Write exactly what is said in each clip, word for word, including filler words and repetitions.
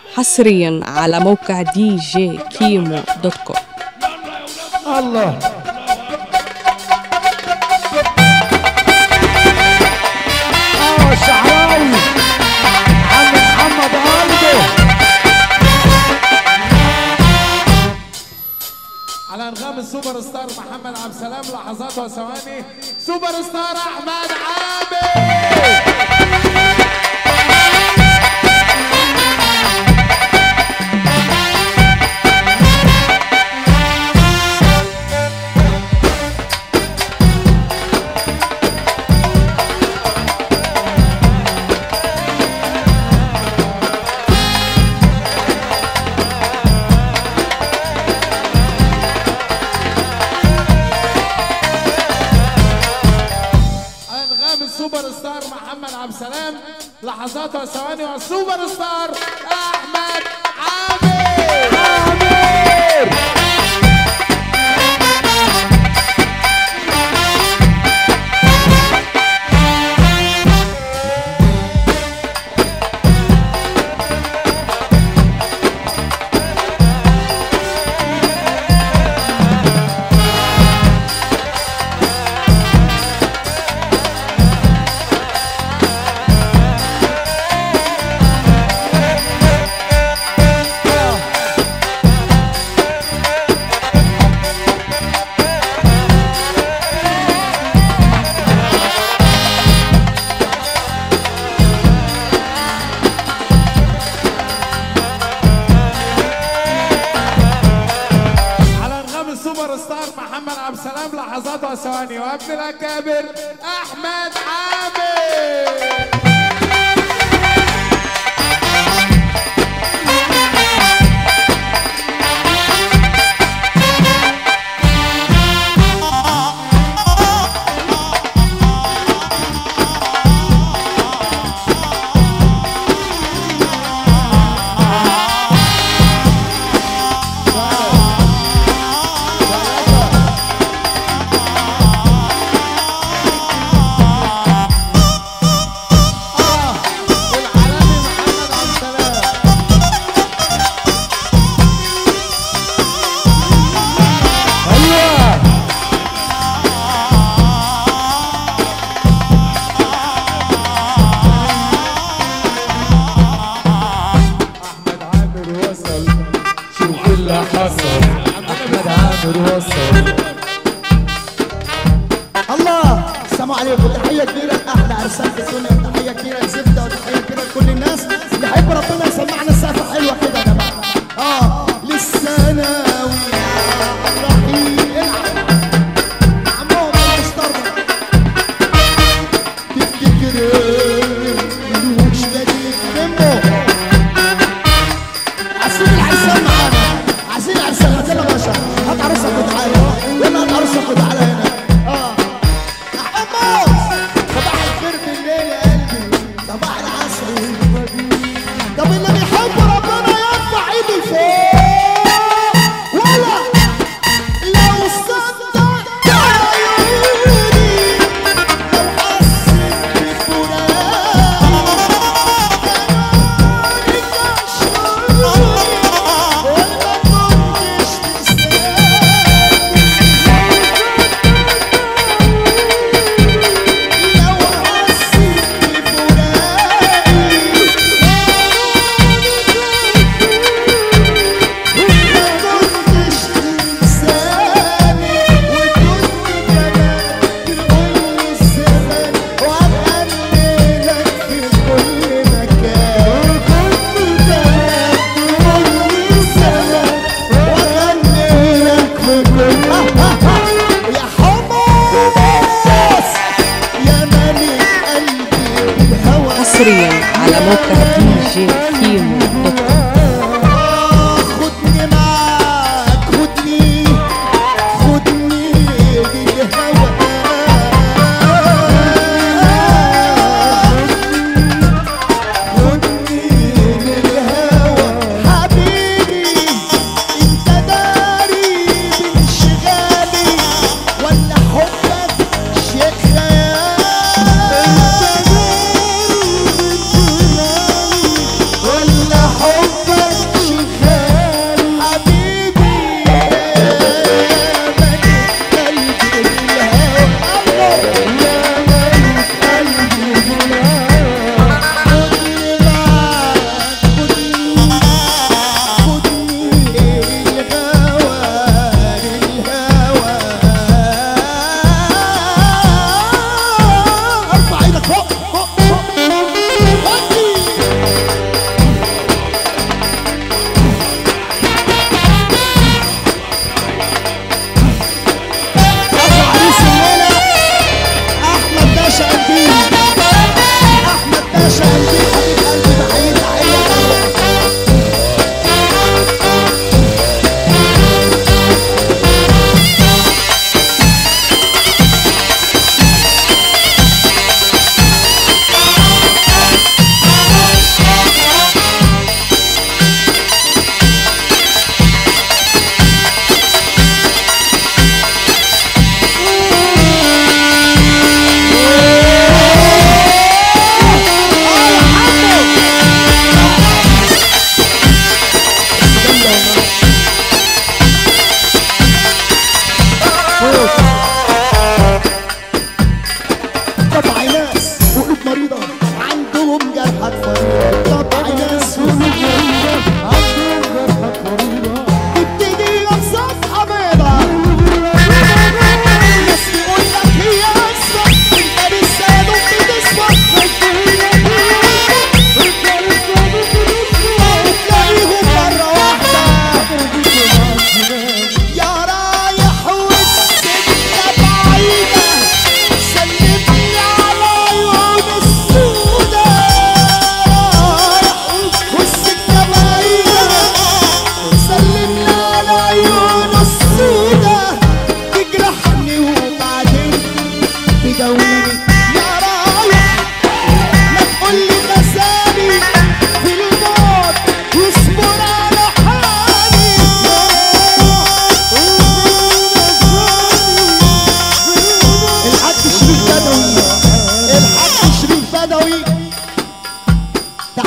حصريا على موقع دي جي كيمو دوت كوم. الله اه الشعراوي عم محمد قلبه على انغام السوبر ستار محمد عبد السلام. لحظات وثواني سوبر ستار احمد عامر. السوبر ستار محمد عبد السلام. لحظات وثواني والسوبر ستار احمد عامر. عامر سوبر ستار محمد عبد السلام. لحظات وثواني وابن الاكابر احمد عامر. حصل احمد عامر وصل. الله السلام عليكم. تحيه كبيره لاحلى عرسان في الدنيا، وتحيه كبيره لزفته، وتحيه كبيره لكل الناس اللي يحب ربنا يسمعنا السقفه حلوه كده يا جماعه. اه للثانوي الرحيم عمو المشترك تفتكر مش بديك منه. عسير العرسان معانا، عايزين عرسان. هات لنا باشا، هات عروسك وتعالى، يلا هات عروسك وتعالى هنا. اه يا حمص صباح الخير بالليل يا قلبي، صباح العسل. طب اللي بيحب ربنا يرفع ايده لفوق، ولا لو صدق عيوني لو حسيت بفراق حصريا على موقع دي جي كيمو دوت كوم. خدني معاك، خدني خدني للهوى، خدني للهوى حبيبي. انت داري بانشغالي ولا حبك شيء خيال؟ ولا حب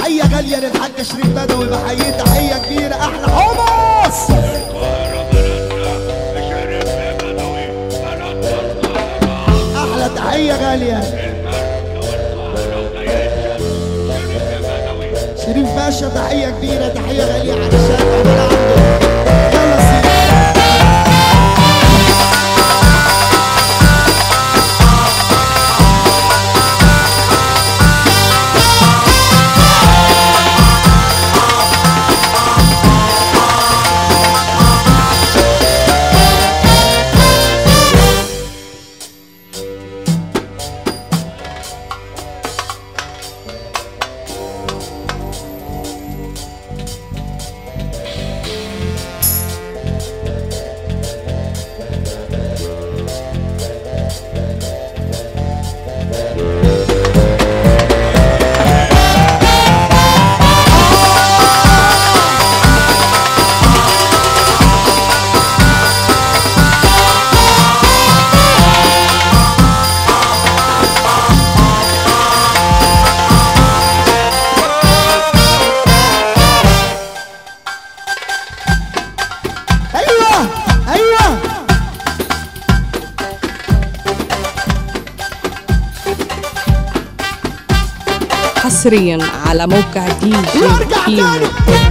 تحيه غاليه للحاج شريف بدوي، بحييه تحيه كبيره احلى حمص. احلى تحيه غاليه شريف باشا، تحيه كبيره تحيه غاليه علشان عمال عنده. يلا سيدي حصريا على موقع دي جي وارجع كيمو تاني